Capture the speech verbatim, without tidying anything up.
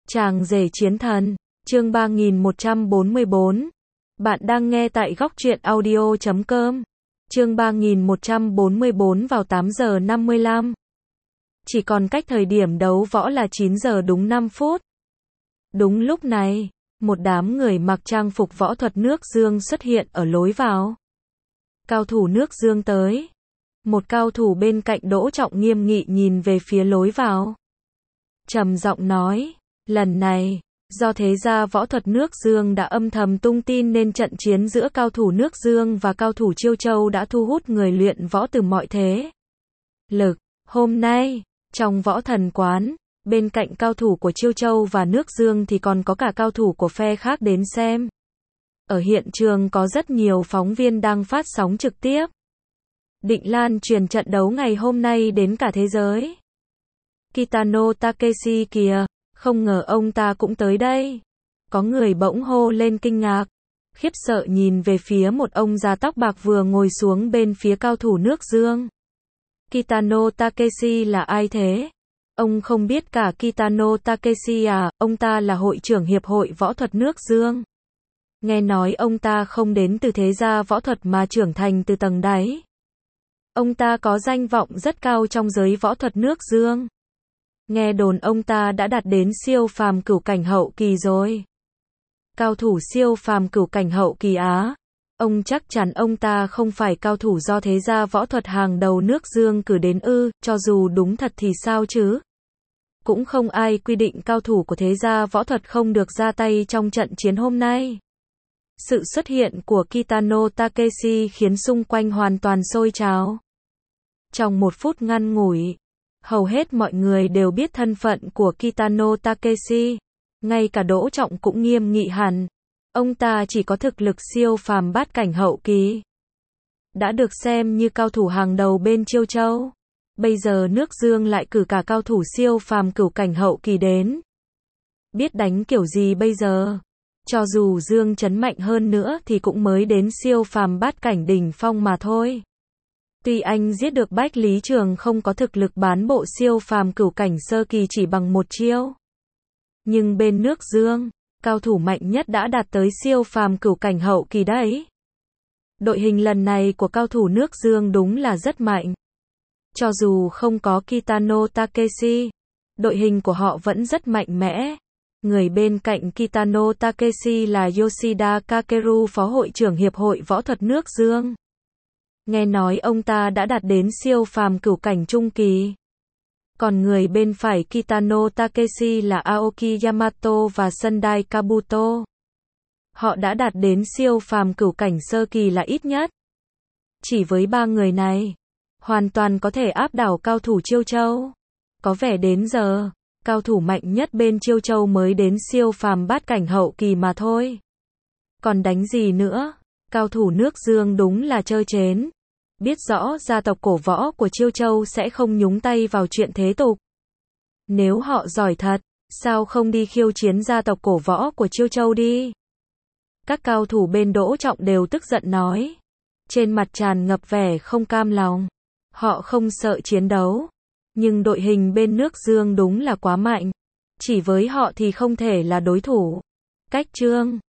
Chàng rể chiến thần, chương ba nghìn một trăm bốn mươi bốn. Bạn đang nghe tại góc truyện audio chấm com. Chương ba nghìn một trăm bốn mươi bốn vào tám giờ năm mươi lăm. Chỉ còn cách thời điểm đấu võ là chín giờ đúng năm phút. Đúng lúc này, một đám người mặc trang phục võ thuật nước Dương xuất hiện ở lối vào. Cao thủ nước Dương tới. Một cao thủ bên cạnh Đỗ Trọng nghiêm nghị nhìn về phía lối vào. Trầm giọng nói, lần này, do thế gia võ thuật nước Dương đã âm thầm tung tin nên trận chiến giữa cao thủ nước Dương và cao thủ Chiêu Châu đã thu hút người luyện võ từ mọi thế lực. Hôm nay, trong võ thần quán, bên cạnh cao thủ của Chiêu Châu và nước Dương thì còn có cả cao thủ của phe khác đến xem. Ở hiện trường có rất nhiều phóng viên đang phát sóng trực tiếp. Định lan truyền trận đấu ngày hôm nay đến cả thế giới. Kitano Takeshi kìa, không ngờ ông ta cũng tới đây. Có người bỗng hô lên kinh ngạc, khiếp sợ nhìn về phía một ông già tóc bạc vừa ngồi xuống bên phía cao thủ nước Dương. Kitano Takeshi là ai thế? Ông không biết cả Kitano Takeshi à? Ông ta là hội trưởng hiệp hội võ thuật nước Dương. Nghe nói ông ta không đến từ thế gia võ thuật mà trưởng thành từ tầng đáy. Ông ta có danh vọng rất cao trong giới võ thuật nước Dương. Nghe đồn ông ta đã đạt đến siêu phàm cửu cảnh hậu kỳ rồi. Cao thủ siêu phàm cửu cảnh hậu kỳ á? Ông chắc chắn ông ta không phải cao thủ do thế gia võ thuật hàng đầu nước Dương cử đến ư? Cho dù đúng thật thì sao chứ? Cũng không ai quy định cao thủ của thế gia võ thuật không được ra tay trong trận chiến hôm nay. Sự xuất hiện của Kitano Takeshi khiến xung quanh hoàn toàn sôi trào. Trong một phút ngắn ngủi, hầu hết mọi người đều biết thân phận của Kitano Takeshi. Ngay cả Đỗ Trọng cũng nghiêm nghị hẳn. Ông ta chỉ có thực lực siêu phàm bát cảnh hậu kỳ. Đã được xem như cao thủ hàng đầu bên Chiêu Châu. Bây giờ nước Dương lại cử cả cao thủ siêu phàm cửu cảnh hậu kỳ đến. Biết đánh kiểu gì bây giờ? Cho dù Dương Chấn mạnh hơn nữa thì cũng mới đến siêu phàm bát cảnh đỉnh phong mà thôi. Tuy anh giết được Bách Lý Trường không có thực lực bán bộ siêu phàm cửu cảnh sơ kỳ chỉ bằng một chiêu. Nhưng bên nước Dương, cao thủ mạnh nhất đã đạt tới siêu phàm cửu cảnh hậu kỳ đấy. Đội hình lần này của cao thủ nước Dương đúng là rất mạnh. Cho dù không có Kitano Takeshi, đội hình của họ vẫn rất mạnh mẽ. Người bên cạnh Kitano Takeshi là Yoshida Kakeru, phó hội trưởng hiệp hội võ thuật nước Dương. Nghe nói ông ta đã đạt đến siêu phàm cửu cảnh trung kỳ. Còn người bên phải Kitano Takeshi là Aoki Yamato và Sendai Kabuto. Họ đã đạt đến siêu phàm cửu cảnh sơ kỳ là ít nhất. Chỉ với ba người này, hoàn toàn có thể áp đảo cao thủ Chiêu Châu. Có vẻ đến giờ, cao thủ mạnh nhất bên Chiêu Châu mới đến siêu phàm bát cảnh hậu kỳ mà thôi. Còn đánh gì nữa? Cao thủ nước Dương đúng là trơ trến. Biết rõ gia tộc cổ võ của Chiêu Châu sẽ không nhúng tay vào chuyện thế tục. Nếu họ giỏi thật, sao không đi khiêu chiến gia tộc cổ võ của Chiêu Châu đi? Các cao thủ bên Đỗ Trọng đều tức giận nói. Trên mặt tràn ngập vẻ không cam lòng. Họ không sợ chiến đấu. Nhưng đội hình bên nước Dương đúng là quá mạnh. Chỉ với họ thì không thể là đối thủ. Cách chương